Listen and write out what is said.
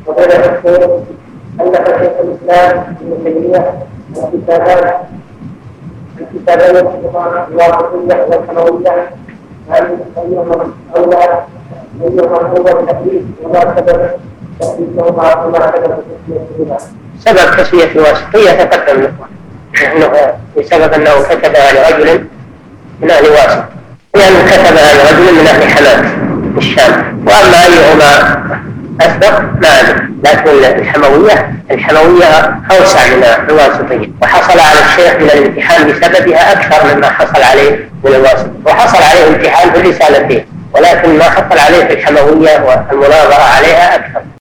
وغير الشيخ ألف شيخ الإسلام ابن تيمية الكتابين الواسطية والحموية أيهما أولى أيهما هو التكليف وما سبب تكليفهما وما سبب تسميتهما. سبب تسمية الواسطية تقدم لكم أنه بسبب أنه كتبها لرجل من أهل واسط لأنه كتبها لرجل من أهل حماة الشام. وأما أيهما أسبق ما أدري، لكن الحموية أوسع من الواسطية، وحصل على الشيخ من الامتحان بسببها أكثر مما حصل عليه من الواسطة، وحصل عليه امتحان في الرسالتين ولكن ما حصل عليه في الحموية والمناظرة عليها أكثر.